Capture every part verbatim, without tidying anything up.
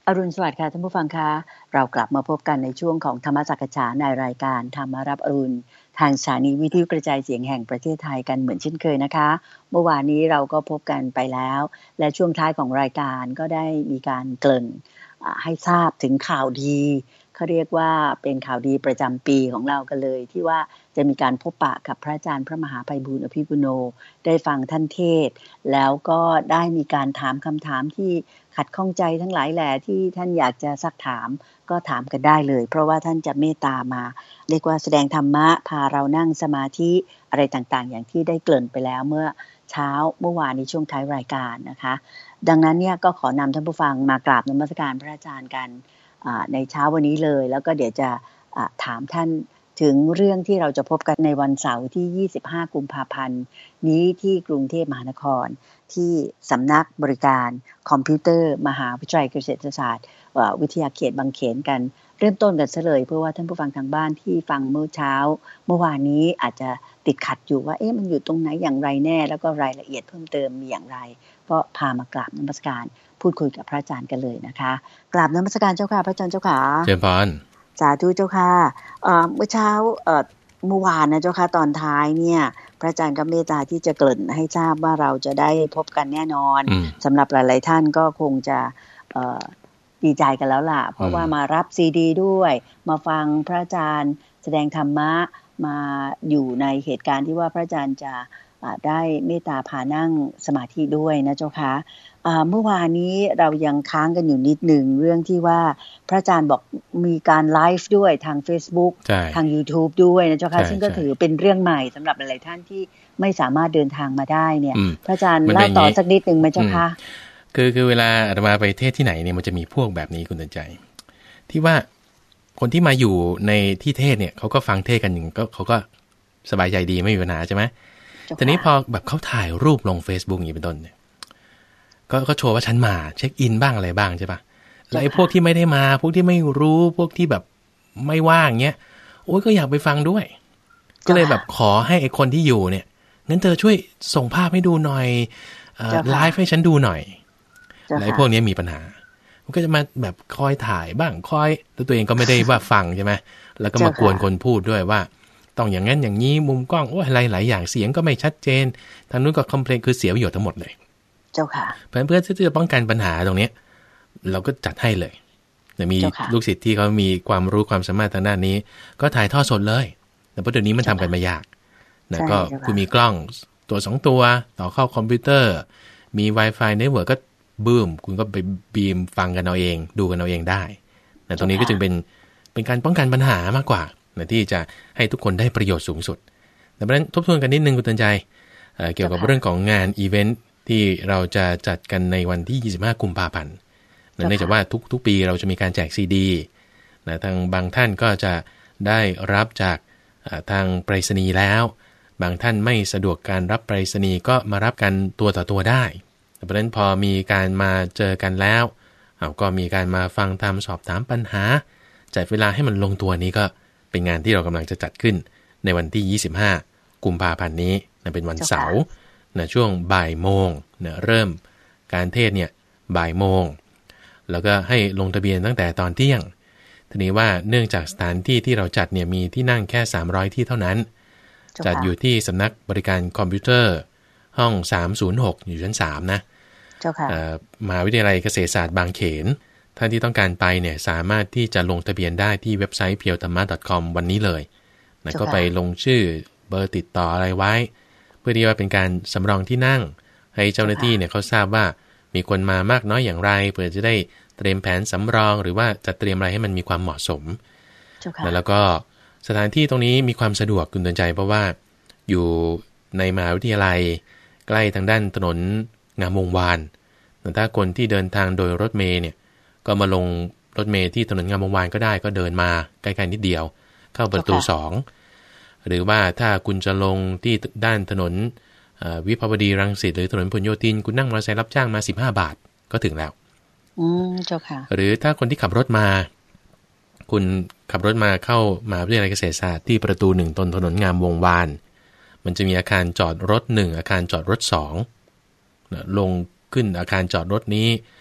อรุณสวัสดิ์ค่ะท่านผู้ฟังคะเรากลับมาพบกันในช่วงของธรรมสักฉาในรายการธรรมรับอรุณทางสถานีวิทยุกระจายเสียงแห่งประเทศไทยกันเหมือนเช่นเคยนะคะเมื่อวานนี้เราก็พบกันไปแล้วและช่วงท้ายของรายการก็ได้มีการเกริ่นให้ทราบถึงข่าวดีเขาเรียกว่าเป็นข่าวดีประจำปีของเรากันเลยที่ว่าจะมีการพบปะกับพระอาจารย์พระมหาไพบูลย์อภิปุโนได้ฟังท่านเทศน์แล้วก็ได้มีการถามคำถามที่ขัดข้องใจทั้งหลายแหล่ที่ท่านอยากจะซักถามก็ถามกันได้เลยเพราะว่าท่านจะเมตตามาเรียกว่าแสดงธรรมะพาเรานั่งสมาธิอะไรต่างๆอย่างที่ได้เกริ่นไปแล้วเมื่อเช้าเมื่อวานในช่วงท้ายรายการนะคะดังนั้นเนี่ยก็ขอนำท่านผู้ฟังมากราบนมัสการพระอาจารย์กันในเช้าวันนี้เลยแล้วก็เดี๋ยวจะถามท่านถึงเรื่องที่เราจะพบกันในวันเสาร์ที่ยี่สิบห้ากุมภาพันธ์นี้ที่กรุงเทพมหานครที่สำนักบริการคอมพิวเตอร์มหาวิทยาลัยเกษตรศาสตร์วิทยาเขตบางเขนกันเริ่มต้นกันซะเลยเพื่อว่าท่านผู้ฟังทางบ้านที่ฟังเมื่อเช้าเมื่อวานนี้อาจจะติดขัดอยู่ว่าเอ๊ะมันอยู่ตรงไหนอย่างไรแน่แล้วก็รายละเอียดเพิ่มเติมมีอย่างไรก็พามากราบนมัสการพูดคุยกับพระอาจารย์กันเลยนะคะกราบนมัสการเจ้าค่ะพระอาจารย์เจ้าค่ะเชิญพรสาธุเจ้าค่ะเมื่อเช้าเมื่อวานนะเจ้าค่ะตอนท้ายเนี่ยพระอาจารย์ก็เมตตาที่จะเกริ่นให้ทราบว่าเราจะได้พบกันแน่นอนสำหรับหลายๆท่านก็คงจะดีใจกันแล้วล่ะเพราะว่ามารับซีดีด้วยมาฟังพระอาจารย์แสดงธรรมะมาอยู่ในเหตุการณ์ที่ว่าพระอาจารย์จะได้เมตตาพานั่งสมาธิด้วยนะเจ้าค่ะเมื่อวานนี้เรายังค้างกันอยู่นิดหนึ่งเรื่องที่ว่าพระอาจารย์บอกมีการไลฟ์ด้วยทาง Facebook ทาง YouTube ด้วยนะเจ้าค่ะซึ่งก็ถือเป็นเรื่องใหม่สำหรับหลายๆท่านที่ไม่สามารถเดินทางมาได้เนี่ยพระอาจารย์เล่าต่อสักนิดนึงไหมเจ้าค่ะคือคือเวลาอาตมาไปเทศที่ไหนเนี่ยมันจะมีพวกแบบนี้คุณตื่นใจที่ว่าคนที่มาอยู่ในที่เทศเนี่ยเขาก็ฟังเทศกันอย่างก็เขาก็สบายใจดีไม่มีปัญหาใช่ไหมทีนี้พอแบบเขาถ่ายรูปลง Facebook อย่างนี้เป็นต้นเนี่ยก็ก็โชว์ว่าฉันมาเช็คอินบ้างอะไรบ้างใช่ปะแล้วไอ้พวกที่ไม่ได้มาพวกที่ไม่รู้พวกที่แบบไม่ว่างเงี้ยโอ้ยก็อยากไปฟังด้วยก็เลยแบบขอให้ไอ้คนที่อยู่เนี่ยงั้นเธอช่วยส่งภาพให้ดูหน่อยไลฟ์ให้ฉันดูหน่อยแล้วไอ้พวกนี้มีปัญหามันก็จะมาแบบคอยถ่ายบ้างคอยแล้วตัวเองก็ไม่ได้ว่าฟังใช่ไหมแล้วก็มากวนคนพูดด้วยว่าต้องอย่างนั้นอย่างนี้มุมกล้องโอ้อะไรหลายอย่างเสียงก็ไม่ชัดเจนทางนู้นก็คอมเพลนคือเสียประโยชน์ทั้งหมดเลยเจ้าค่ะเพื่อเพื่อที่จะป้องกันปัญหาตรงนี้เราก็จัดให้เลยแต่มีลูกศิษย์ที่เขามีความรู้ความสามารถทางด้านนี้ก็ถ่ายทอดสดเลยแต่เพราะเดี๋ยวนี้มันทำกันไม่ยากนะก็คุณมีกล้องตัวสองตัวต่อเข้าคอมพิวเตอร์มี Wi-Fi เน็ตเวิร์กก็บูมคุณก็ไปบีมฟังกันเอาเองดูกันเอาเองได้แต่ตรงนี้ก็จึงเป็นเป็นการป้องกันปัญหามากกว่านะที่จะให้ทุกคนได้ประโยชน์สูงสุดดังนั้นทบทวนกันนิดนึงคุณเตือนใจ เอ่อ เกี่ยวกับเรื่องของงานอีเวนต์ที่เราจะจัดกันในวันที่ยี่สิบห้ากุมภาพันธ์เนื่องจากว่าทุกทุกปีเราจะมีการแจกซีดีนะทางบางท่านก็จะได้รับจากทางไปรษณีย์แล้วบางท่านไม่สะดวกการรับไปรษณีย์ก็มารับกันตัวต่อตัวได้เพราะฉะนั้นพอมีการมาเจอกันแล้วก็มีการมาฟังธรรมสอบถามปัญหาจัดเวลาให้มันลงตัวนี้ก็เป็นงานที่เรากำลังจะจัดขึ้นในวันที่ยี่สิบห้ากุมภาพันธ์นี้นะเป็นวันเสาร์นะช่วงบ่ายโมงนะเริ่มการเทศเนี่ยบ่ายโมงแล้วก็ให้ลงทะเบียนตั้งแต่ตอนเที่ยงทีนี้ว่าเนื่องจากสถานที่ที่เราจัดเนี่ยมีที่นั่งแค่สามร้อยที่เท่านั้นจัดอยู่ที่สำนักบริการคอมพิวเตอร์ห้องสามศูนย์หกอยู่ชั้นสามนะเจ้าค่ะมหาวิทยาลัยเกษตรศาสตร์บางเขนท่านที่ต้องการไปเนี่ยสามารถที่จะลงทะเบียนได้ที่เว็บไซต์ เพียวธรรมะ ดอท คอม วันนี้เลยนะก็ไปลงชื่อเบอร์ติดต่ออะไรไว้เพื่อที่ว่าเป็นการสำรองที่นั่งให้เจ้าหน้าที่เนี่ยเขาทราบว่ามีคนมามากน้อยอย่างไรเพื่อจะได้เตรียมแผนสำรองหรือว่าจะเตรียมอะไรให้มันมีความเหมาะสมแล้วก็สถานที่ตรงนี้มีความสะดวกคุณเตือนใจเพราะว่าอยู่ในมหาวิทยาลัยใกล้ทางด้านถนนงามวงวานแต่ถ้าคนที่เดินทางโดยรถเมล์เนี่ยก็มาลงรถเมล์ที่ถนนงามวงวานก็ได้ก็เดินมาใกล้ๆนิดเดียวเข้าประตูสองหรือว่าถ้าคุณจะลงที่ด้านถนนวิภาวดีรังสิตหรือถนนพหลโยธินคุณนั่งมอเตอร์ไซค์รับจ้างมาสิบห้าบาทก็ถึงแล้วอืมเจ้าค่ะหรือถ้าคนที่ขับรถมาคุณขับรถมาเข้ามหาวิทยาลัยเกษตรศาสตร์ที่ประตูหนึ่งต้นถนนงามวงวานมันจะมีอาคารจอดรถหนึ่งอาคารจอดรถสองลงขึ้นอาคารจอดรถนี้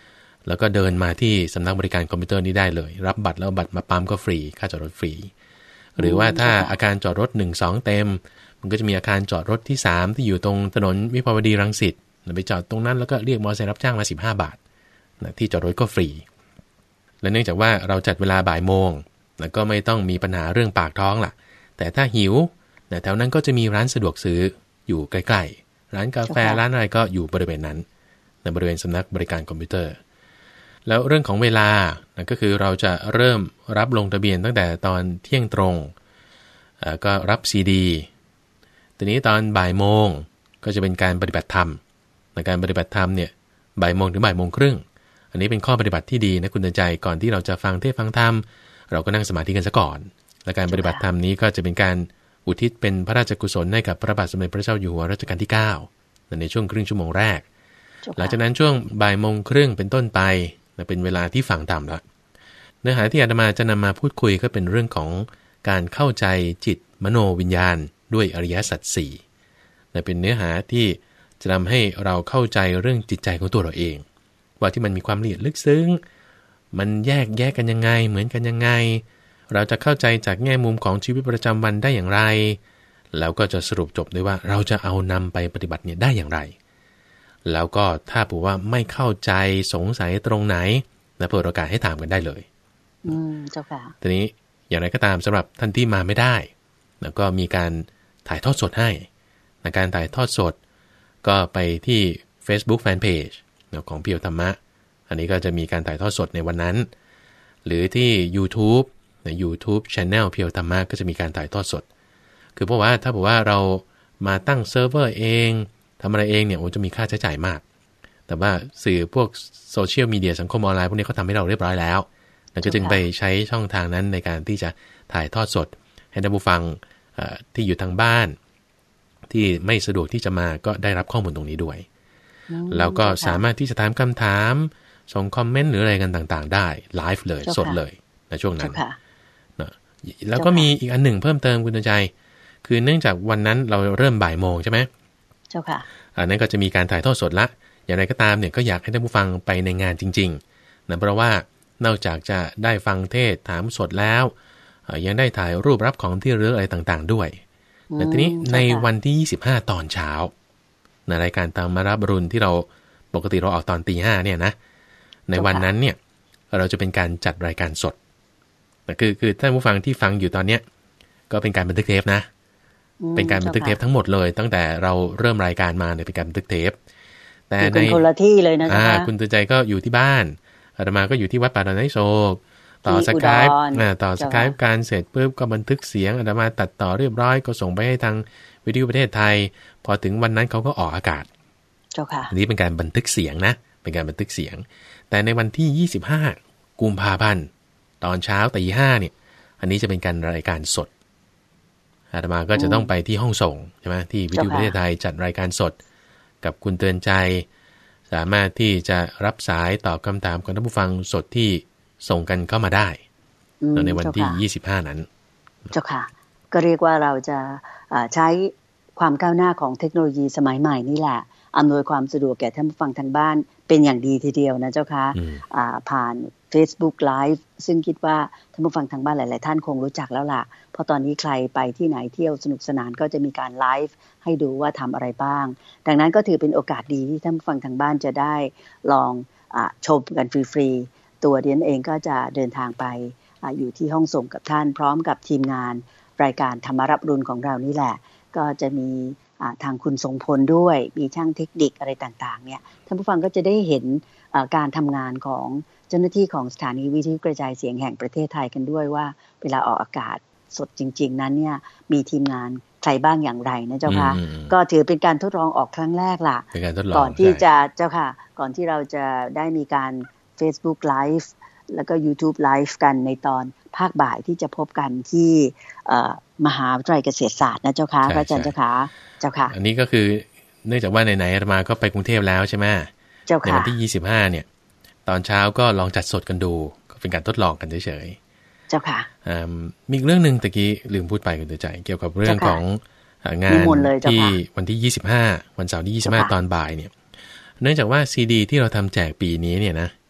แล้วก็เดินมาที่สำนักบริการคอมพิวเตอร์นี้ได้เลยรับบัตรแล้วบัตรมาปั๊มก็ฟรีค่าจอดรถฟรีหรือว่าถ้าอาคารจอดรถหนึ่ง สองเต็มมันก็จะมีอาคารจอดรถที่สามที่อยู่ตรงถนนวิภาวดีรังสิตไปจอดตรงนั้นแล้วก็เรียกมอเตอร์ไซค์รับจ้างมาสิบห้าบาทนะที่จอดรถก็ฟรีและเนื่องจากว่าเราจัดเวลาบ่ายโมงแล้วก็ไม่ต้องมีปัญหาเรื่องปากท้องล่ะแต่ถ้าหิวนะแถวนั้นก็จะมีร้านสะดวกซื้ออยู่ใกล้ๆร้านกาแฟร้านอะไรก็อยู่บริเวณนั้นในบริเวณสำนักบริการคอมพิวเตอร์แล้วเรื่องของเวลานะก็คือเราจะเริ่มรับลงทะเบียนตั้งแต่ตอนเที่ยงตรงก็รับซีดีทีนี้ตอนบ่ายโมงก็จะเป็นการปฏิบัติธรรมในการปฏิบัติธรรมเนี่ยบ่ายโมงถึงบ่ายโมงครึ่งอันนี้เป็นข้อปฏิบัติที่ดีนะคุณเตือนใจก่อนที่เราจะฟังเทศฟังธรรมเราก็นั่งสมาธิกันซะก่อนและการปฏิบัติธรรมนี้ก็จะเป็นการอุทิศเป็นพระราชกุศลให้กับพระบาทสมเด็จพระเจ้าอยู่หัวรัชกาลที่เก้าในช่วงครึ่งชั่วโมงแรกหลังจากนั้นช่วงบ่ายโมงครึ่งเป็นต้นไปเป็นเวลาที่ฟังธรรมละเนื้อหาที่อาตมาจะนำมาพูดคุยก็เป็นเรื่องของการเข้าใจจิตมโนวิญญาณด้วยอริยสัจสี่เป็นเนื้อหาที่จะทำให้เราเข้าใจเรื่องจิตใจของตัวเราเองว่าที่มันมีความละเอียดลึกซึ้งมันแยกแยกกันยังไงเหมือนกันยังไงเราจะเข้าใจจากแง่มุมของชีวิตประจำวันได้อย่างไรแล้วก็จะสรุปจบด้วยว่าเราจะเอานำไปปฏิบัติเนี่ยได้อย่างไรแล้วก็ถ้าบอกว่าไม่เข้าใจสงสัยตรงไหนนะเปิดโอกาสให้ถามกันได้เลยอืมเจ้าค่ะทีนี้อย่างไรก็ตามสำหรับท่านที่มาไม่ได้แล้วก็มีการถ่ายทอดสดให้ในการถ่ายทอดสดก็ไปที่ Facebook Fanpage ของเพียวธรรมะอันนี้ก็จะมีการถ่ายทอดสดในวันนั้นหรือที่ YouTube ใน YouTube Channel เพียวธรรมะก็จะมีการถ่ายทอดสดคือเพราะว่าถ้าบอกว่าเรามาตั้งเซิร์ฟเวอร์เองทำอะไรเองเนี่ยโอ้จะมีค่าใช้จ่ายมากแต่ว่าสื่อพวกโซเชียลมีเดียสังคมออนไลน์พวกนี้เขาทำให้เราเรียบร้อยแล้วเราก็จึงไปใช้ช่องทางนั้นในการที่จะถ่ายทอดสดให้ท่านผู้ฟังที่อยู่ทางบ้านที่ไม่สะดวกที่จะมาก็ได้รับข้อมูลตรงนี้ด้วยแล้วก็สามารถที่จะถามคำถามส่งคอมเมนต์หรืออะไรกันต่างๆได้ไลฟ์เลยสดเลยในช่วงนั้นแล้วก็มีอีกอันหนึ่งเพิ่มเติมคุณใจคือเนื่องจากวันนั้นเราเริ่มบ่ายโมงใช่ไหมเจ้าค่ะอันนั้นก็จะมีการถ่ายทอดสดละอย่างไรก็ตามเนี่ยก็อยากให้ท่านผู้ฟังไปในงานจริงๆนะเพราะว่านอกจากจะได้ฟังเทศถามสดแล้วยังได้ถ่ายรูปรับของที่ระลึกอะไรต่างๆด้วยแต่ทีนี้ในวันที่ยี่สิบห้าตอนเช้าในรายการตามมารับรุณที่เราปกติเราออกตอนตีห้าเนี่ยนะในวันนั้นเนี่ยเราจะเป็นการจัดรายการสดคือคือท่านผู้ฟังที่ฟังอยู่ตอนเนี้ยก็เป็นการบันทึกเทปนะเป็นการบันทึกเทปทั้งหมดเลยตั้งแต่เราเริ่มรายการมาเนี่ยเป็นการบันทึกเทปแต่ในคนละที่เลยนะจ๊ะคุณตื่นใจก็อยู่ที่บ้านอาตมาก็อยู่ที่วัดป่าดอนไนโศกต่อสกายต่อสกายการเสร็จปุ๊บก็บันทึกเสียงอาตมาตัดต่อเรียบร้อยก็ส่งไปให้ทางวิทยุประเทศไทยพอถึงวันนั้นเขาก็ออกอากาศเจ้าค่ะอันนี้เป็นการบันทึกเสียงนะเป็นการบันทึกเสียงแต่ในวันที่ยี่สิบห้ากุมภาพันธ์ตอนเช้าตีห้าเนี่ยอันนี้จะเป็นการรายการสดอาตมาก็จะต้องไปที่ห้องส่งใช่ไหมที่วิทยุประเทศไทยจัดรายการสดกับคุณเตือนใจสามารถที่จะรับสายตอบคำถามของท่านผู้ฟังสดที่ส่งกันเข้ามาได้ในวันที่ยี่สิบห้านั้นเจ้าค่ะก็เรียกว่าเราจะใช้ความก้าวหน้าของเทคโนโลยีสมัยใหม่นี่แหละอำนวยความสะดวกแก่ท่านผู้ฟังทางบ้านเป็นอย่างดีทีเดียวนะเจ้าค่ะผ่าน Facebook Live ซึ่งคิดว่าท่านผู้ฟังทางบ้านหลายๆท่านคงรู้จักแล้วล่ะเพราะตอนนี้ใครไปที่ไหนเที่ยวสนุกสนานก็จะมีการไลฟ์ให้ดูว่าทำอะไรบ้างดังนั้นก็ถือเป็นโอกาสดีที่ท่านผู้ฟังทางบ้านจะได้ลองอ่ชมกันฟรีๆตัวเดียนเองก็จะเดินทางไป อ, อยู่ที่ห้องส่งกับท่านพร้อมกับทีมงานรายการธรรมรับรุณของเรานี่แหละก็จะมีทางคุณทรงพลด้วยมีช่างเทคนิคอะไรต่างๆเนี่ยท่านผู้ฟังก็จะได้เห็นการทำงานของเจ้าหน้าที่ของสถานีวิทยุกระจายเสียงแห่งประเทศไทยกันด้วยว่าเวลาออกอากาศสดจริงๆนั้นเนี่ยมีทีมงานใครบ้างอย่างไรนะเจ้าค่ะก็ถือเป็นการทดลองออกครั้งแรกล่ะก่อนที่จะเจ้าค่ะก่อนที่เราจะได้มีการ Facebook Live แล้วก็ YouTube Live กันในตอนภาคบ่ายที่จะพบกันที่มหาวิทยาลัยเกษตรศาสตร์นะเจ้าค่ะพระอาจารย์เจ้าค่ะเจ้าค่ะอันนี้ก็คือเนื่องจากว่าไหนๆอาตมาก็ไปกรุงเทพแล้วใช่ไหมเจ้าค่ะในวันที่ยี่สิบห้าเนี่ยตอนเช้าก็ลองจัดสดกันดูก็เป็นการทดลองกันเฉยๆเจ้าค่ะมีอีกเรื่องนึงตะกี้ลืมพูดไปคุณใจเกี่ยวกับเรื่องของงานที่วันที่ยี่สิบห้าวันเสาร์ที่ยี่สิบห้าตอนบ่ายเนี่ยเนื่องจากว่าซีดีที่เราทำแจกปีนี้เนี่ยนะ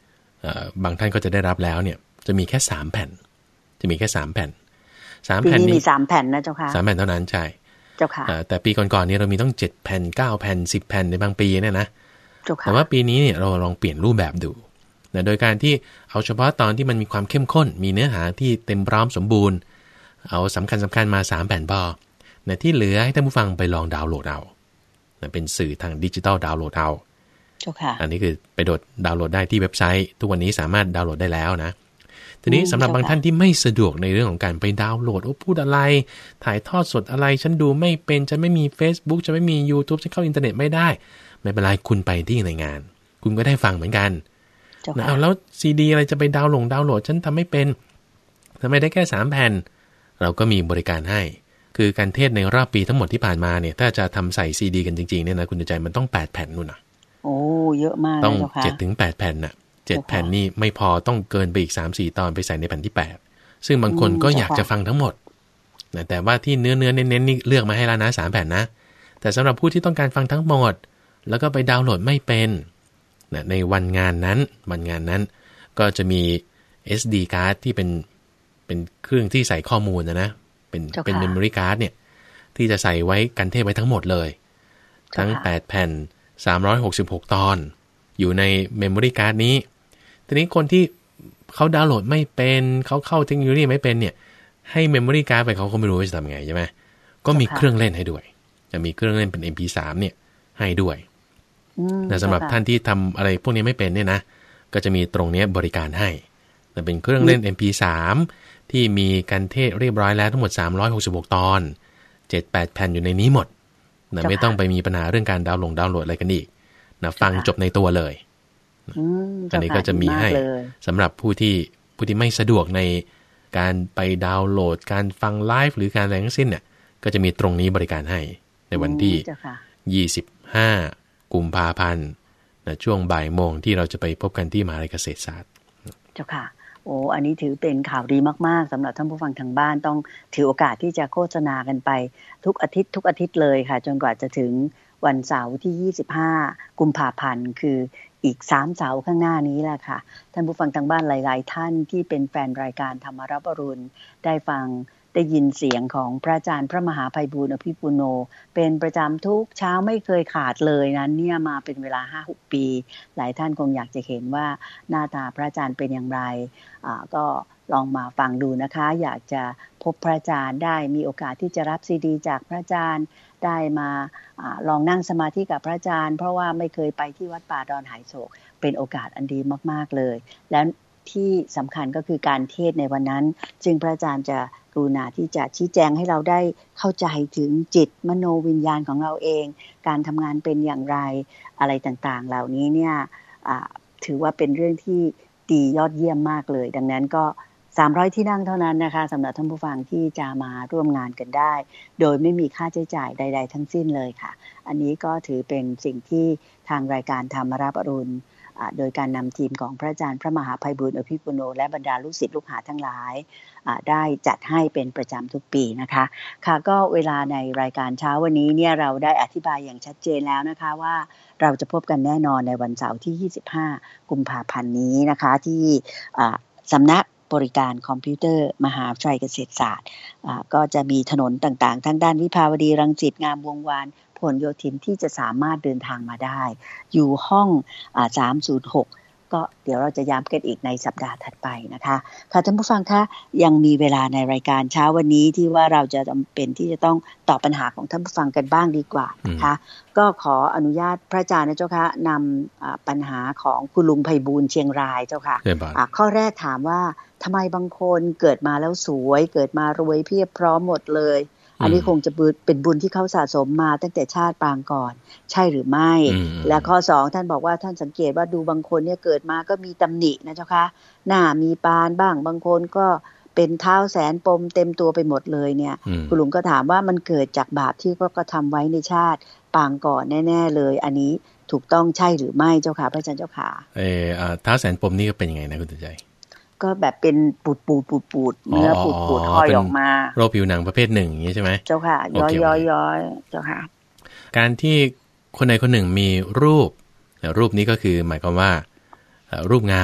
บางท่านก็จะได้รับแล้วเนี่ยจะมีแค่สามแผ่นจะมีแค่สามแผ่นสามแผ่นนี้มีสามแผ่นนะเจ้าค่ะสามแผ่นเท่านั้นใช่เจ้าค่ะแต่ปีก่อนๆนี้เรามีต้องเจ็ดแผ่นเก้าแผ่นสิบแผ่นในบางปีเนี่ยนะแต่ว่าปีนี้เนี่ยเราลองเปลี่ยนรูปแบบดูนะโดยการที่เอาเฉพาะตอนที่มันมีความเข้มข้นมีเนื้อหาที่เต็มพร้อมสมบูรณ์เอาสำคัญสำคัญมาสามแผ่นพอนะที่เหลือให้ท่านผู้ฟังไปลองดาวน์โหลดเอานะเป็นสื่อทางดิจิตอลดาวน์โหลดเอาอันนี้คือไปโดดดาวน์โหลดได้ที่เว็บไซต์ทุกวันนี้สามารถดาวน์โหลดได้แล้วนะทีนี้สำหรับบางท่านที่ไม่สะดวกในเรื่องของการไปดาวน์โหลดโอ้พูดอะไรถ่ายทอดสดอะไรฉันดูไม่เป็นฉันไม่มี Facebook ฉันไม่มี YouTube ฉันเข้าอินเทอร์เน็ตไม่ได้ไม่เป็นไรคุณไปที่ในงานคุณก็ได้ฟังเหมือนกันนะเอาแล้วซีดีอะไรจะไปดาวน์โหลดดาวน์โหลดฉันทำไม่เป็นทำไมได้แค่สามแผ่นเราก็มีบริการให้คือการเทศในรอบปีทั้งหมดที่ผ่านมาเนี่ยถ้าจะทำใส่ซีดีกันจริงๆเนี่ยนะคุณใจมันต้องแปดแผ่นนู่นน่ะโอ้เยอะมากต้องเจ็ดถึงแปดแผ่นน่ะเจ็ดแผ่นนี่ไม่พอต้องเกินไปอีก สามสี่ ตอนไปใส่ในแผ่นที่แปดซึ่งบางคนก็อยากจะฟังทั้งหมดนะแต่ว่าที่เนื้อเนื้อเน้นๆนี่เลือกมาให้แล้วนะสามแผ่นนะแต่สำหรับผู้ที่ต้องการฟังทั้งหมดแล้วก็ไปดาวน์โหลดไม่เป็นนะในวันงานนั้นวันงานนั้นก็จะมี เอส ดี card ที่เป็นเป็นเครื่องที่ใส่ข้อมูลนะนะเป็นเป็น memory card เนี่ยที่จะใส่ไว้กันเทศไว้ทั้งหมดเลยทั้งแปดแผ่นสามร้อยหกสิบหกตอนอยู่ใน memory card นี้ทีนี้คนที่เขาดาวน์โหลดไม่เป็นเขาเข้าเทคโนโลยีไม่เป็นเนี่ยให้ memory card ไปเขาก็ไม่รู้จะทำไงใช่ไหมก็มีเครื่องเล่นให้ด้วยจะมีเครื่องเล่นเป็น เอ็ม พี สาม เนี่ยให้ด้วยแต่สำหรับท่านที่ทำอะไรพวกนี้ไม่เป็นเนี่ยนะก็จะมีตรงนี้บริการให้แต่เป็นเครื่องเล่น เอ็ม พี สาม ที่มีกันเทศเรียบร้อยแล้วทั้งหมดสามร้อยหกสิบหกตอน เจ็ดแปด แผ่นอยู่ในนี้หมดนะไม่ต้องไปมีปัญหาเรื่องการดาวน์โหลดดาวน์โหลดอะไรกันอีกนะฟังจบในตัวเลยอันนี้ก็จะมีให้สำหรับผู้ที่ผู้ที่ไม่สะดวกในการไปดาวน์โหลดการฟังไลฟ์หรือการอะไรทั้งสิ้นเนี่ยก็จะมีตรงนี้บริการให้ในวันที่ยี่สิบห้ากุมภาพันธ์นะช่วงบ่ายโมงที่เราจะไปพบกันที่มหาวิทยาลัยเกษตรศาสตร์เจ้าค่ะโอ้อันนี้ถือเป็นข่าวดีมากๆสำหรับท่านผู้ฟังทางบ้านต้องถือโอกาสที่จะโฆษณากันไปทุกอาทิตย์ทุกอาทิตย์เลยค่ะจนกว่าจะถึงวันเสาร์ที่ยี่สิบห้ากุมภาพันธ์คืออีกสามเสาร์ข้างหน้านี้แหละค่ะท่านผู้ฟังทางบ้านหลายๆท่านที่เป็นแฟนรายการธรรมรับอรุณได้ฟังได้ยินเสียงของพระอาจารย์พระมหาไพบูลย์อภิปุโนเป็นประจำทุกเช้าไม่เคยขาดเลยนั้นเนี่ยมาเป็นเวลา ห้าหก ปีหลายท่านคงอยากจะเห็นว่าหน้าตาพระอาจารย์เป็นอย่างไรอ่าก็ลองมาฟังดูนะคะอยากจะพบพระอาจารย์ได้มีโอกาสที่จะรับซีดีจากพระอาจารย์ได้มาอาลองนั่งสมาธิกับพระอาจารย์เพราะว่าไม่เคยไปที่วัดป่าดอนหายโศกเป็นโอกาสอันดีมากๆเลยแล้วที่สำคัญก็คือการเทศในวันนั้นจึงพระอาจารย์จะกรุณาที่จะชี้แจงให้เราได้เข้าใจถึงจิตมโนวิญญาณของเราเองการทำงานเป็นอย่างไรอะไรต่างๆเหล่านี้เนี่ยถือว่าเป็นเรื่องที่ดียอดเยี่ยมมากเลยดังนั้นก็สามร้อยที่นั่งเท่านั้นนะคะสำหรับท่านผู้ฟังที่จะมาร่วมงานกันได้โดยไม่มีค่าใช้จ่ายใดๆทั้งสิ้นเลยค่ะอันนี้ก็ถือเป็นสิ่งที่ทางรายการธรรมรับอรุณโดยการนำทีมของพระอาจารย์พระมหาไพบูลย์อภิปุโนและบรรดาลูกศิษย์ลูกหาทั้งหลายได้จัดให้เป็นประจำทุกปีนะคะค่ะก็เวลาในรายการเช้าวันนี้เนี่ยเราได้อธิบายอย่างชัดเจนแล้วนะคะว่าเราจะพบกันแน่นอนในวันเสาร์ที่ยี่สิบห้ากุมภาพันธ์นี้นะคะที่สำนักบริการคอมพิวเตอร์มหาวิทยาลัยเกษตรศาสตร์ก็จะมีถนนต่างๆทั้งด้านวิภาวดีรังสิตงามวงวานผลโยธินที่จะสามารถเดินทางมาได้อยู่ห้องสามศูนย์หกก็เดี๋ยวเราจะย้ำกันอีกในสัปดาห์ถัดไปนะคะค่ะท่านผู้ฟังคะยังมีเวลาในรายการเช้าวันนี้ที่ว่าเราจะจำเป็นที่จะต้องตอบปัญหาของท่านผู้ฟังกันบ้างดีกว่านะคะก็ขออนุญาตพระอาจารย์นะเจ้าค่ะนำปัญหาของคุณลุงไพบูลย์เชียงรายเจ้าค่ะข้อแรกถามว่าทำไมบางคนเกิดมาแล้วสวยเกิดมารวยเพียบพร้อมหมดเลยอันนี้คงจะเป็นบุญที่เขาสะสมมาตั้งแต่ชาติปางก่อนใช่หรือไม่และข้อสองท่านบอกว่าท่านสังเกตว่าดูบางคนเนี่ยเกิดมาก็มีตำหนินะเจ้าค่ะหน้ามีปานบ้างบางคนก็เป็นเท้าแสนปมเต็มตัวไปหมดเลยเนี่ยคุณลุงก็ถามว่ามันเกิดจากบาปที่เขากระทำไว้ในชาติปางก่อนแน่ๆเลยอันนี้ถูกต้องใช่หรือไม่เจ้าค่ะพระอาจารย์เจ้าค่ะเออเท้าแสนปมนี่ก็เป็นยังไงนะคุณใจก็แบบเป็นปูดปูดปูดปูดเนื้อปูดปูดห้อยออกมาโรคผิวหนังประเภทหนึ่งอย่างนี้ใช่ไหมเจ้าค่ะย้อยย้อยย้อยเจ้าค่ะการที่คนใดคนหนึ่งมีรูปรูปนี้ก็คือหมายความว่ารูปงาม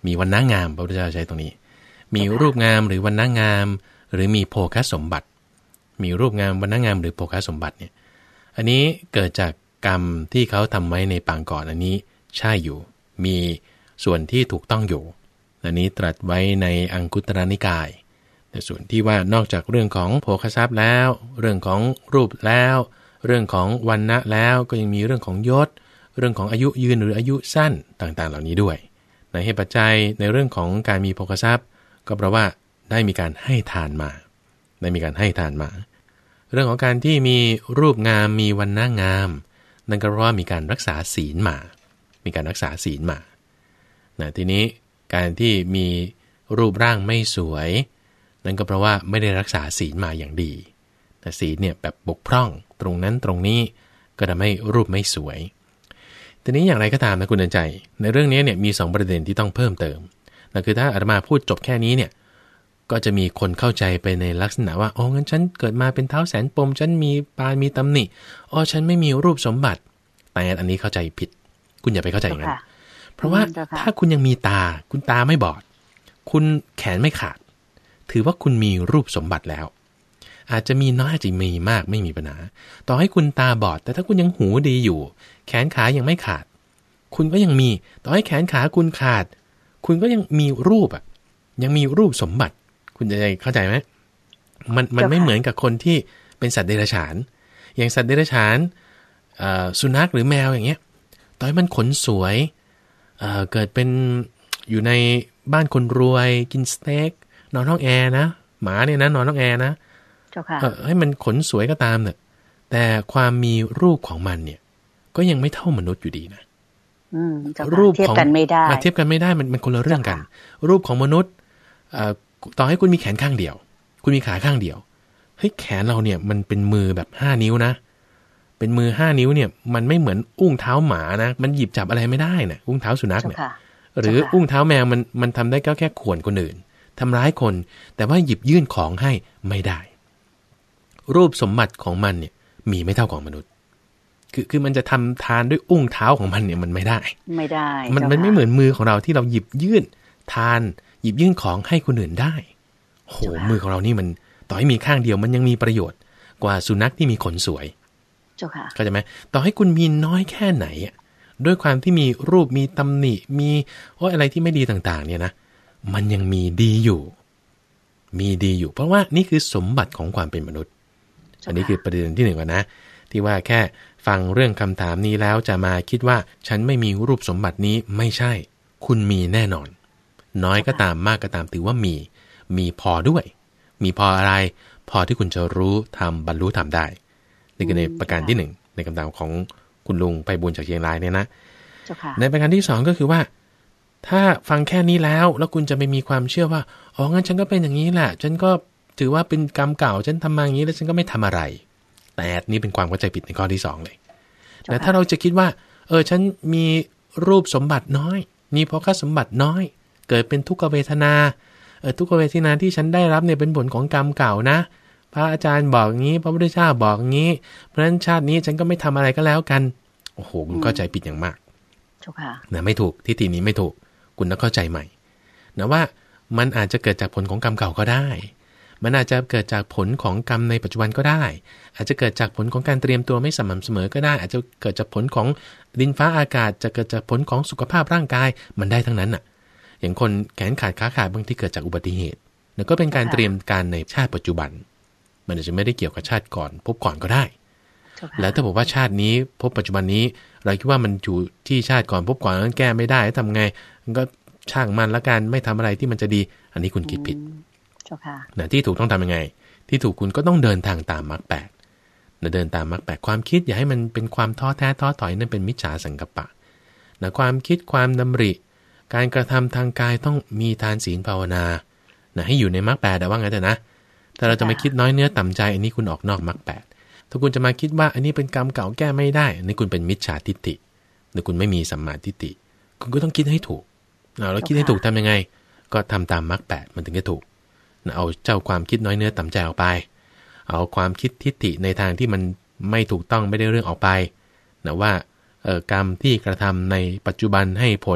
มีวรรณงามพระพุทธเจ้าใช้ตรงนี้มีรูปงามหรือวรรณงามหรือมีโภคสมบัติมีรูปงามวรรณงามหรือโภคสมบัติเนี่ยอันนี้เกิดจากกรรมที่เขาทำไว้ในปางก่อนอันนี้ใช่อยู่มีส่วนที่ถูกต้องอยู่อันนี้ตรัสไว้ในอังคุตรนิกายแต่ส่วนที่ว่านอกจากเรื่องของโภคทรัพย์แล้วเรื่องของรูปแล้วเรื่องของวรรณะแล้วก็ยังมีเรื่องของยศเรื่องของอายุยืนหรืออายุสั้นต่างๆเหล่านี้ด้วยในเหตุปัจจัยในเรื่องของการมีโภคทรัพย์ก็เพราะว่าได้มีการให้ทานมาได้มีการให้ทานมาเรื่องของการที่มีรูปงามมีวรรณะงามนั่นก็เพราะว่ามีการรักษาศีลมามีการรักษาศีลมานะทีนี้การที่มีรูปร่างไม่สวยนั่นก็เพราะว่าไม่ได้รักษาศีลมาอย่างดีแต่ศีลเนี่ยแบบบกพร่องตรงนั้นตรงนี้ก็ทำให้รูปไม่สวยทีนี้อย่างไรก็ตามนะคุณเดินใจในเรื่องนี้เนี่ยมีสองประเด็นที่ต้องเพิ่มเติมนั่นคือถ้าอาตมาพูดจบแค่นี้เนี่ยก็จะมีคนเข้าใจไปในลักษณะว่าอ๋องั้นฉันเกิดมาเป็นเท้าแสนปมฉันมีปานมีตำหนิอ๋อฉันไม่มีรูปสมบัติแต่อันนี้เข้าใจผิดคุณอย่าไปเข้าใจอย่างนั้นเพราะว่าถ้าคุณยังมีตาคุณตาไม่บอดคุณแขนไม่ขาดถือว่าคุณมีรูปสมบัติแล้วอาจจะมีน้อยอาจจะมีมากไม่มีปัญหาต่อให้คุณตาบอดแต่ถ้าคุณยังหูดีอยู่แขนขายังไม่ขาดคุณก็ยังมีต่อให้แขนขาคุณขาดคุณก็ยังมีรูปอ่ะยังมีรูปสมบัติคุณจะเข้าใจไหมมันมันไม่เหมือนกับคนที่เป็นสัตว์เดรัจฉานอย่างสัตว์เดรัจฉานสุนัขหรือแมวอย่างเงี้ยต่อให้มันขนสวย เอ่อ เกิดเป็นอยู่ในบ้านคนรวยกินสเต็กนอนห้องแอร์นะหมาเนี่ยนะนอนห้องแอร์นะเออให้มันขนสวยก็ตามเนี่ยแต่ความมีรูปของมันเนี่ยก็ยังไม่เท่ามนุษย์อยู่ดีนะรูปเทียบกันไม่ได้เทียบกันไม่ได้มันมันคนละเรื่องกันรูปของมนุษย์ต่อให้คุณมีแขนข้างเดียวคุณมีขาข้างเดียวเฮ้ยแขนเราเนี่ยมันเป็นมือแบบห้านิ้วนะเป็นมือห้านิ้วเนี่ยมันไม่เหมือนอุ้งเท้าหมานะมันหยิบจับอะไรไม่ได้นะอุ้งเท้าสุนัขเนี่ยหรืออุ้งเท้าแมวมันมันทำได้ก็แค่ข่วนคนอื่นทำร้ายคนแต่ว่าหยิบยื่นของให้ไม่ได้รูปสมบัติของมันเนี่ยมีไม่เท่าของมนุษย์คือคือมันจะทำทานด้วยอุ้งเท้าของมันเนี่ยมันไม่ได้ไม่ได้มันมันไม่เหมือนมือของเราที่เราหยิบยื่นทานหยิบยื่นของให้คนอื่นได้โหมือของเรานี่มันต่อให้มีข้างเดียวมันยังมีประโยชน์กว่าสุนัขที่มีขนสวยเจ้าค่ะเข้าใจไหมต่อให้คุณมีน้อยแค่ไหนด้วยความที่มีรูปมีตำหนิมีโอ้อะไรที่ไม่ดีต่างๆเนี่ยนะมันยังมีดีอยู่มีดีอยู่เพราะว่านี่คือสมบัติของความเป็นมนุษย์อันนี้คือประเด็นที่หนึ่งก่อนนะที่ว่าแค่ฟังเรื่องคำถามนี้แล้วจะมาคิดว่าฉันไม่มีรูปสมบัตินี้ไม่ใช่คุณมีแน่นอนน้อยก็ตามมากก็ตามถือว่ามีมีพอด้วยมีพออะไรพอที่คุณจะรู้ทำบรรลุทำได้นี่คือในประการที่หนึ่งในคำถามของคุณลุงไพบูลย์จากเชียงรายเนี่ยนะในประการที่สองก็คือว่าถ้าฟังแค่นี้แล้วแล้วคุณจะไม่มีความเชื่อว่าอ๋องั้นฉันก็เป็นอย่างนี้แหละฉันก็ถือว่าเป็นกรรมเก่าฉันทำมาอย่างนี้แล้วฉันก็ไม่ทำอะไรแต่นี่เป็นความเข้าใจผิดในข้อที่สองเลยแต่ถ้าเราจะคิดว่าเออฉันมีรูปสมบัติน้อยมีโภคสมบัติน้อยเกิดเป็นทุกขเวทนาเออทุกขเวทนาที่ฉันได้รับเนี่ยเป็นผลของกรรมเก่านะพระอาจารย์บอกงี้พระพุทธเจ้าบอกงี้เพราะฉะนั้นชาตินี้ฉันก็ไม่ทำอะไรก็แล้วกันโอ้โหคุณเข้าใจผิดอย่างมากนะไม่ถูกทิฏฐินี้ไม่ถูกคุณต้องเข้าใจใหม่นะว่ามันอาจจะเกิดจากผลของกรรมเก่าก็ได้มันอาจจะเกิดจากผลของกรรมในปัจจุบันก็ได้อาจจะเกิดจากผลของการเตรียมตัวไม่สม่ำเสมอก็ได้อาจจะเกิดจากผลของดินฟ้าอากาศจะเกิดจากผลของสุขภาพร่างกายมันได้ทั้งนั้นน่ะอย่างคนแขนขาดขาขาดบางทีเกิดจากอุบัติเหตุแล้วก็เป็นการเตรียมการในชาติปัจจุบันมันอาจจะไม่ได้เกี่ยวกับชาติก่อนพบก่อนก็ได้แล้วถ้าบอกว่าชาตินี้พบปัจจุบันนี้เราคิดว่ามันอยู่ที่ชาติก่อนพบก่อนนั้นแก้ไม่ได้ทำไงก็ช่างมันละกันไม่ทำอะไรที่มันจะดีอันนี้คุณคิดผิดนะที่ถูกต้องทำยังไงที่ถูกคุณก็ต้องเดินทางตามมรรคแปดนะเดินตามมรรคแปดความคิดอย่าให้มันเป็นความท้อแท้ท้อถอยนั่นเป็นมิจฉาสังกัปปะนะความคิดความดำริการกระทำทางกายต้องมีทานศีลภาวนานะให้อยู่ในมรรคแปดแต่ว่าไงแต่นะถ้าเราจะมาคิดน้อยเนื้อต่ำใจอันนี้คุณออกนอกมรรคแปดถ้าคุณจะมาคิดว่าอันนี้เป็นกรรมเก่าแก้ไม่ได้อันนี้คุณเป็นมิจฉาทิฏฐิหรือคุณไม่มีสัมมาทิฏฐิคุณก็ต้องคิดให้ถูกเอาแล้วคิดให้ถูกทำยังไงก็ทำตามมรรคแปดมันถึงจะถูกเอาเจ้าความคิดน้อยเนื้อต่ำใจออกไปเอาความคิดทิฏฐิในทางที่มันไม่ถูกต้องไม่ได้เรื่องออกไปนะว่าเอ่อกรรมที่กระทำในปัจจุบันให้ผล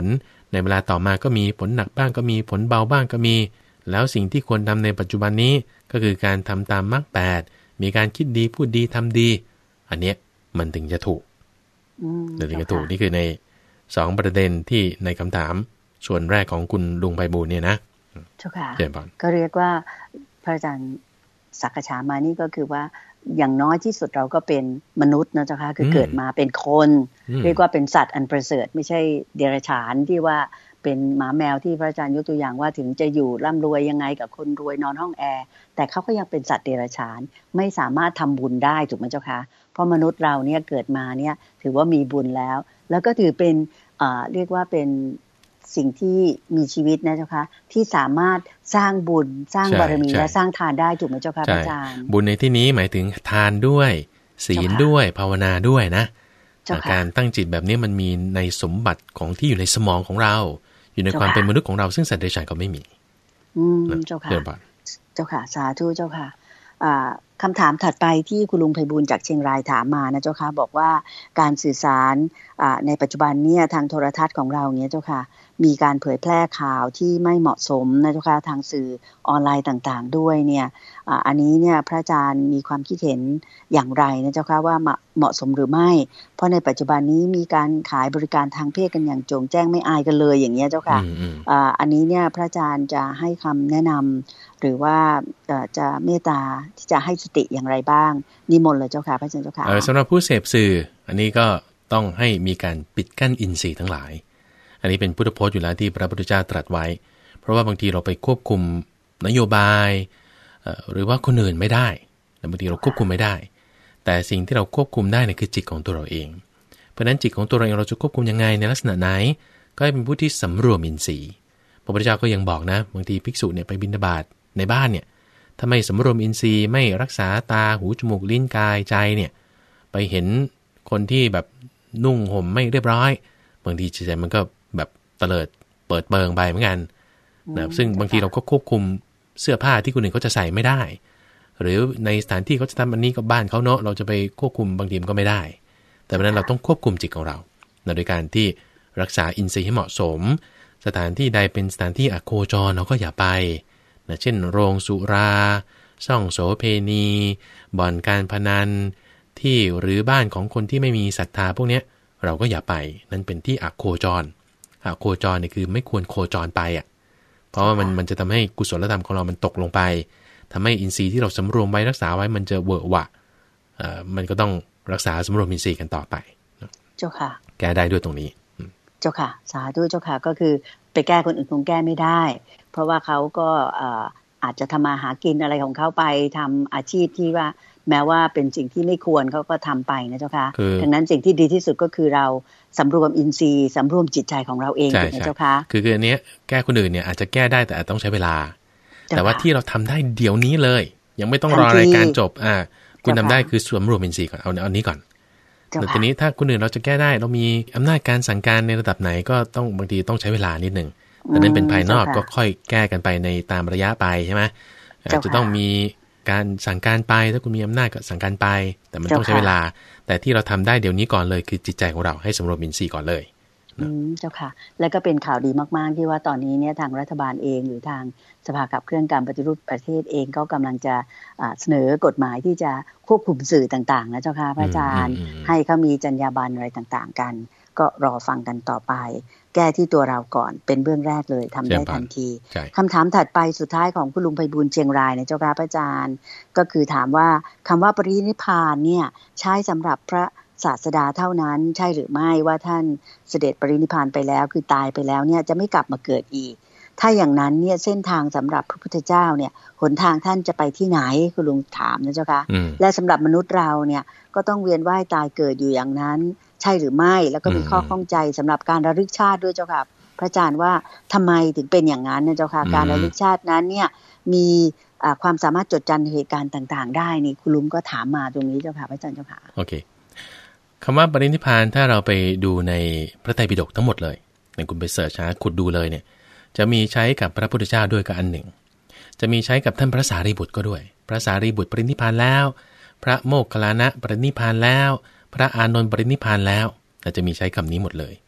ในเวลาต่อมาก็มีผลหนักบ้างก็มีผลเบาบ้างก็มีแล้วสิ่งที่ควรทำในปัจจุบันนี้ก็คือการทำตามมรรคแปดมีการคิดดีพูดดีทำดีอันเนี้ยมันถึงจะถูกถึงจะถูกนี่คือในสองประเด็นที่ในคำถามส่วนแรกของคุณลุงไพบูลย์เนี่ยนะเจ้าค่ะก็เรียกว่าพระอาจารย์ศักดิ์ฉามานี่ก็คือว่าอย่างน้อยที่สุดเราก็เป็นมนุษย์นะเจ้าค่ะคือเกิดมาเป็นคนเรียกว่าเป็นสัตว์อันประเสริฐไม่ใช่เดรัจฉานที่ว่าเป็นหมาแมวที่พระอาจารย์ยกตัวอย่างว่าถึงจะอยู่ร่ำรวยยังไงกับคนรวยนอนห้องแอร์แต่เขาก็ยังเป็นสัตว์เดรัจฉานไม่สามารถทำบุญได้ถูกไหมเจ้าคะเพราะมนุษย์เราเนี่ยเกิดมาเนี่ยถือว่ามีบุญแล้วแล้วก็ถือเป็นเอ่อเรียกว่าเป็นสิ่งที่มีชีวิตนะเจ้าคะที่สามารถสร้างบุญสร้างบารมีและสร้างทานได้ถูกไหมเจ้าคะพระอาจารย์บุญในที่นี้หมายถึงทานด้วยศีลด้วยภาวนาด้วยนะการตั้งจิตแบบนี้มันมีในสมบัติของที่อยู่ในสมองของเราอยู่ในความเป็นมนุษย์ของเราซึ่งสัตว์เดรัจฉานก็ไม่มีอืมเจ้าค่ะเจ้าค่ะสาธุเจ้าค่ะอ่าคำถามถัดไปที่คุณลุงไพบูลย์จากเชียงรายถามมานะเจ้าค่ะบอกว่าการสื่อสารอ่าในปัจจุบันเนี่ยทางโทรทัศน์ของเราเนี่ยเจ้าค่ะมีการเผยแพร่ข่าวที่ไม่เหมาะสมนะเจ้าค่ะทางสื่อออนไลน์ต่างๆด้วยเนี่ยอ่าอันนี้เนี่ยพระอาจารย์มีความคิดเห็นอย่างไรนะเจ้าค่ะว่าเหมาะสมหรือไม่เพราะในปัจจุบันนี้มีการขายบริการทางเพศกันอย่างโจ่งแจ้งไม่อายกันเลยอย่างเงี้ยเจ้าค่ะอ่าอันนี้เนี่ยพระอาจารย์จะให้คำแนะนำหรือว่าจะเมตตาที่จะให้สติอย่างไรบ้างนิมนต์เลยเจ้าค่ะพระอาจารย์เจ้าค่ะสำหรับผู้เสพสื่ออันนี้ก็ต้องให้มีการปิดกั้นอินทรีย์ทั้งหลายอันนี้เป็นพุทธพจน์อยู่แล้วที่พระพุทธเจ้าตรัสไว้เพราะว่าบางทีเราไปควบคุมนโยบายหรือว่าคนอื่นไม่ได้บางทีเราควบคุมไม่ได้แต่สิ่งที่เราควบคุมได้เนี่ยคือจิตของตัวเราเองเพราะฉะนั้นจิตของตัวเราเองเราจะควบคุมยังไงในลักษณะไหนก็ให้เป็นผู้ที่สำรวมอินทรีย์พระพุทธเจ้าก็ยังบอกนะบางทีภิกษุเนี่ยไปบิณฑบาตในบ้านเนี่ยถ้าไม่สำรวมอินทรีย์ไม่รักษาตาหูจมูกลิ้นกายใจเนี่ยไปเห็นคนที่แบบนุ่งห่มไม่เรียบร้อยบางทีจิตใจมันก็แบบเตลิดเปิดเบิงไปเหมือนกันนะซึ่งบางทีเราก็ควบคุมเสื้อผ้าที่คนอื่นเขาจะใส่ไม่ได้หรือในสถานที่เขาจะทำอันนี้ก็บ้านเขาเนาะเราจะไปควบคุมบางทีมันก็ไม่ได้แต่เพราะนั้นเราต้องควบคุมจิตของเรานะโดยการที่รักษาอินทรีย์ให้เหมาะสมสถานที่ใดเป็นสถานที่อโคจรเราก็อย่าไปนะเช่นโรงสุราซ่องโสเพณีบ่อนการพนันที่หรือบ้านของคนที่ไม่มีศรัทธาพวกนี้เราก็อย่าไปนั่นเป็นที่อโคจรอโคจรเนี่ยคือไม่ควรโคจรไปอ่ะเพราะว่ามันมันจะทำให้กุศลธรรมของเรามันตกลงไปทำให้อินทรีย์ที่เราสำรวมไว้รักษาไว้มันจะเวอะหวะเอ่อมันก็ต้องรักษาสำรวมอินทรีย์กันต่อไปเจ้าค่ะแก้ได้ด้วยตรงนี้เจ้าค่ะสาธุเจ้าค่ะก็คือไปแก้คนอื่นคงแก้ไม่ได้เพราะว่าเขาก็เอ่ออาจจะทำมาหากินอะไรของเขาไปทำอาชีพที่ว่าแม้ว่าเป็นสิ่งที่ไม่ควรเขาก็ทำไปนะเจ้าค่ะดังนั้นสิ่งที่ดีที่สุดก็คือเราสำรวมอินทรีย์สำรวมจิตใจของเราเองนะเจ้าค่ะคือคืออันนี้แก้คนอื่นเนี่ยอาจจะแก้ได้แต่อาจต้องใช้เวลาแต่ว่าที่เราทำได้เดี๋ยวนี้เลยยังไม่ต้องรอรายการจบอ่าคุณทำได้คือสำรวมอินทรีย์ก่อนเอาเอานี้ก่อนแต่ทีนี้ถ้าคนอื่นเราจะแก้ได้เรามีอำนาจการสั่งการในระดับไหนก็ต้องบางทีต้องใช้เวลานิดนึงแต่นั้นเป็นภายนอกก็ค่อยแก้กันไปในตามระยะไปใช่ไหมอาจจะต้องมีการสั่งการไปถ้าคุณมีอำนาจก็สั่งการไปแต่มันต้องใช้เวลาแต่ที่เราทำได้เดี๋ยวนี้ก่อนเลยคือจิตใจของเราให้สำรวมอินทรีย์ก่อนเลยอืมเจ้าค่ะแล้วก็เป็นข่าวดีมากๆที่ว่าตอนนี้เนี่ยทางรัฐบาลเองหรือทางสภาขับเคลื่อนการปฏิรูปประเทศเองก็กำลังจะเสนอกฎหมายที่จะควบคุมสื่อต่างๆนะเจ้าค่ะพระอาจารย์ให้เขามีจรรยาบรรณอะไรต่างๆกันก็รอฟังกันต่อไปแก้ที่ตัวเราก่อนเป็นเบื้องแรกเลยทำได้ทันทีคำถามถัดไปสุดท้ายของคุณลุงไพบูลย์เชียงรายนะเจ้าค่ะพระอาจารย์ก็คือถามว่าคำว่าปรินิพพานเนี่ยใช้สำหรับพระศาสดาเท่านั้นใช่หรือไม่ว่าท่านเสด็จปรินิพพานไปแล้วคือตายไปแล้วเนี่ยจะไม่กลับมาเกิดอีกถ้าอย่างนั้นเนี่ยเส้นทางสำหรับพระพุทธเจ้าเนี่ยหนทางท่านจะไปที่ไหนคุณลุงถามนะเจ้าค่ะและสำหรับมนุษย์เราเนี่ยก็ต้องเวียนว่ายตายเกิดอยู่อย่างนั้นใช่หรือไม่แล้วก็มีข้อข้องใจสำหรับการระลึกชาติด้วยเจ้าค่ะพระอาจารย์ว่าทำไมถึงเป็นอย่างนั้นนะเจ้าค่ะการระลึกชาตินั้นเนี่ยมีความสามารถจดจำเหตุการณ์ต่างๆได้นี่คุณลุงก็ถามมาตรงนี้เจ้าค่ะพระอาจารย์เจ้าค่ะโอเคคำว่าปรินิพพานถ้าเราไปดูในพระไตรปิฎกทั้งหมดเลยในคุณไปเสิร์ชหาขุดดูเลยเนี่ยจะมีใช้กับพระพุทธเจ้าด้วยก็อันหนึ่งจะมีใช้กับท่านพระสารีบุตรก็ด้วยพระสารีบุตรปรินิพพานแล้วพระโมคคัลลานะปรินิพพานแล้วพระอานนท์ปรินิพพานแล้วจะมีใช้คำนี้หมดเลย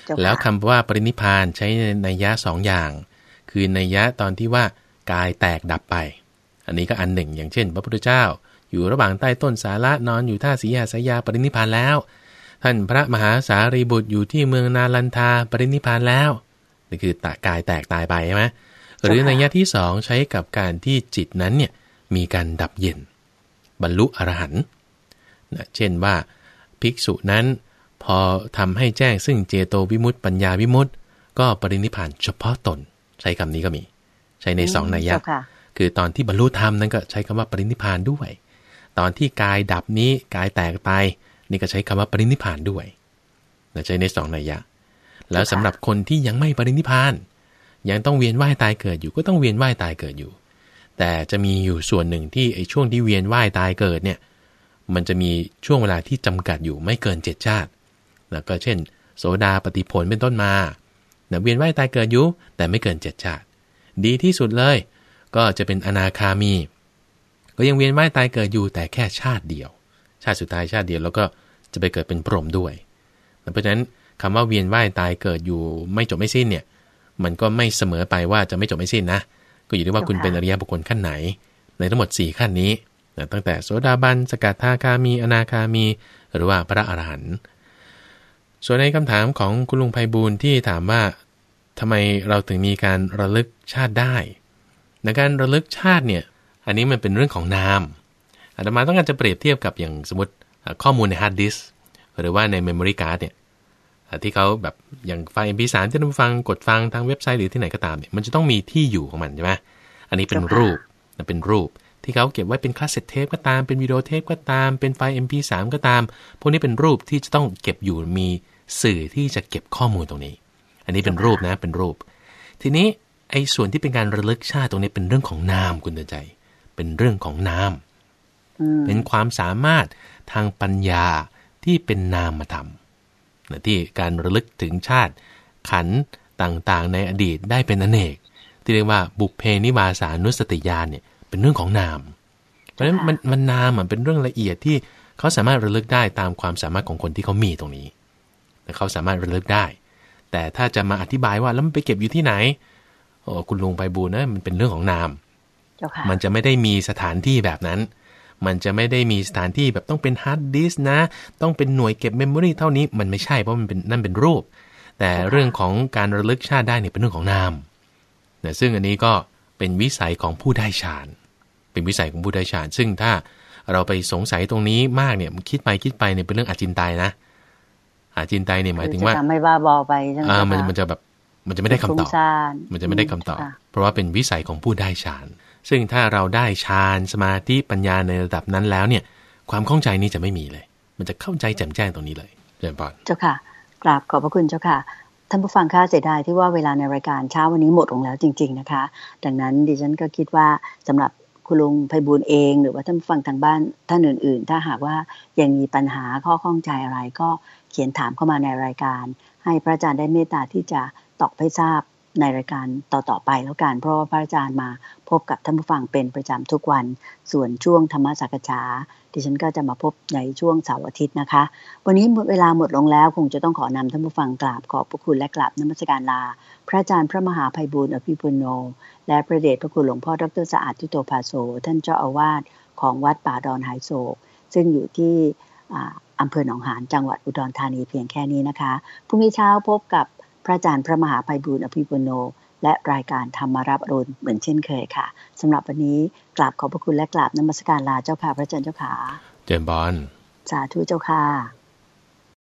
แล้วคำว่าปรินิพพานใช้ในนัยยะสองอย่างคือนัยยะตอนที่ว่ากายแตกดับไปอันนี้ก็อันหนึ่งอย่างเช่นพระพุทธเจ้าอยู่ระหว่างใต้ต้นสาระนอนอยู่ท่าสีหสยาปรินิพพานแล้วท่านพระมหาสารีบุตรอยู่ที่เมืองนาลันทาปรินิพพานแล้วนี่คือกายแตกตายไปใช่ไหมหรือนัยยะที่สองใช้กับการที่จิตนั้นเนี่ยมีการดับเย็นบรรลุอรหันต์นะเช่นว่าภิกษุนั้นพอทำให้แจ้งซึ่งเจโตวิมุตติปัญญาวิมุตติก็ปรินิพพานเฉพาะตนใช้คำนี้ก็มีใช้ในสองนัยยะคือตอนที่บรรลุธรรมนั้นก็ใช้คำว่าปรินิพพานด้วยตอนที่กายดับนี้กายแตกไปนี่ก็ใช้คำว่าปรินิพพานด้วยใช้ในสองนัยยะแล้วสำหรับคนที่ยังไม่ปรินิพพานยังต้องเวียนว่ายตายเกิดอยู่ก็ต้องเวียนว่ายตายเกิดอยู่แต่จะมีอยู่ส่วนหนึ่งที่ไอ้ช่วงที่เวียนว่ายตายเกิดเนี่ยมันจะมีช่วงเวลาที่จำกัดอยู่ไม่เกินเจ็ดชาติแล้วก็เช่นโสดาปฏิผลเป็นต้นมาเวียนว่ายตายเกิดอยู่แต่ไม่เกินเจ็ดชาติดีที่สุดเลยก็จะเป็นอนาคามีก็ยังเวียนว่ายตายเกิดอยู่แต่แค่ชาติเดียวชาติสุดท้ายชาติเดียวแล้วก็จะไปเกิดเป็นพรหมด้วยเพราะฉะนั้นคำว่าเวียนว่ายตายเกิดอยู่ไม่จบไม่สิ้นเนี่ยมันก็ไม่เสมอไปว่าจะไม่จบไม่สิ้นนะก็อยู่ที่ว่าคุณเป็นอริยบุคคลขั้นไหนในทั้งหมดสี่ขั้นนี้ตั้งแต่โสดาบันสกทาคามีอนาคามีหรือว่าพระอรหันต์ส่วนในคำถามของคุณลุงไพบูลย์ที่ถามว่าทำไมเราถึงมีการระลึกชาติได้ในการระลึกชาติเนี่ยอันนี้มันเป็นเรื่องของนามอาตมาต้องการจะเปรียบเทียบกับอย่างสมมติข้อมูลในฮาร์ดดิสก์หรือว่าในเมมโมรี่การ์ดเนี่ยที่เขาแบบอย่างไฟล์ เอ็ม พี สาม ที่เราฟังกดฟังทางเว็บไซต์หรือที่ไหนก็ตามเนี่ยมันจะต้องมีที่อยู่ของมันใช่ไหมอันนี้เป็นรูปเป็นรูปที่เขาเก็บไว้เป็นคาสเซ็ตเทปก็ตามเป็นวิดีโอเทปก็ตามเป็นไฟล์ เอ็ม พี สาม ก็ตามพวกนี้เป็นรูปที่จะต้องเก็บอยู่มีสื่อที่จะเก็บข้อมูลตรงนี้อันนี้เป็นรูปนะเป็นรูปทีนี้ไอ้ส่วนที่เป็นการระลึกชาติตรงนี้เป็นเรื่องของนามคุณเตือนใจเป็นเรื่องของนามเป็นความสามารถทางปัญญาที่เป็นนามธรรมที่การระลึกถึงชาติขันธ์ต่างๆในอดีตได้เป็นอเนกที่เรียกว่าบุพเพนิวาสานุสติญาณเนี่ยเป็นเรื่องของนามเพราะฉะนั้นมันมันนามเป็นเรื่องละเอียดที่เขาสามารถระลึกได้ตามความสามารถของคนที่เขามีตรงนี้แต่เขาสามารถระลึกได้แต่ถ้าจะมาอธิบายว่าแล้วมันไปเก็บอยู่ที่ไหนโอ้คุณลุงไพบูลย์นะมันเป็นเรื่องของนามมันจะไม่ได้มีสถานที่แบบนั้นมันจะไม่ได้มีสถานที่แบบต้องเป็นฮาร์ดดิสก์นะต้องเป็นหน่วยเก็บเมมโมรีเท่านี้มันไม่ใช่เพราะมันเป็นนั่นเป็นรูปแต่เรื่องของการระลึกชาติได้เนี่ยเป็นเรื่องของนามนะซึ่งอันนี้ก็เป็นวิสัยของผู้ได้ฌานเป็นวิสัยของผู้ได้ฌานซึ่งถ้าเราไปสงสัยตรงนี้มากเนี่ยคิดไปคิดไปเนี่ยเป็นเรื่องอจินไตยนะอจินไตยเนี่ยหมายถึงว่าจะไม่บ้าบอไปใช่ไหมอ่ามันมันจะแบบมันจะไม่ได้คำตอบมันจะไม่ได้คำตอบเพราะว่าเป็นวิสัยของผู้ได้ฌานซึ่งถ้าเราได้ฌานสมาธิปัญญาในระดับนั้นแล้วเนี่ยความข้องใจนี้จะไม่มีเลยมันจะเข้าใจแจ่มแจ้งตรงนี้เลยเชิญพรเจ้าค่ะกราบขอบพระคุณเจ้าค่ะท่านผู้ฟังค่ะเสียดายที่ว่าเวลาในรายการเช้าวันนี้หมดลงแล้วจริงๆนะคะดังนั้นดิฉันก็คิดว่าสำหรับคุณลุงไพบูลย์เองหรือว่าท่านผู้ฟังทางบ้านท่านอื่นๆถ้าหากว่ายังมีปัญหาข้อข้องใจอะไรก็เขียนถามเข้ามาในรายการให้พระอาจารย์ได้เมตตาที่จะตอบให้ทราบในรายการต่อๆไปแล้วกันเพราะว่าพระอาจารย์มาพบกับท่านผู้ฟังเป็นประจำทุกวันส่วนช่วงธรรมสักษาดิฉันก็จะมาพบในช่วงเสาร์อาทิตย์นะคะวันนี้หมดเวลาหมดลงแล้วคงจะต้องขอนำท่านผู้ฟังกราบขอบพระคุณและกราบนมัสการลาพระอาจารย์พระมหาไพบูลย์อภิปุโนและพระเดชพระคุณหลวงพ่อดร.สะอาดทิโตภาโสท่านเจ้าอาวาสของวัดป่าดอนหายโศกซึ่งอยู่ที่อำเภอหนองหานจังหวัดอุดรธานีเพียงแค่นี้นะคะพรุ่งนี้เช้าพบกับพระอาจารย์พระมหาไพบูลย์อภิปุโนและรายการธรรมรับอรุณเหมือนเช่นเคยค่ะสำหรับวันนี้กราบขอบพระคุณและกราบนมัสการลาเจ้าค่ะพระอาจารย์เจ้าค่ะเจริญพรสาธุเจ้าค่ะ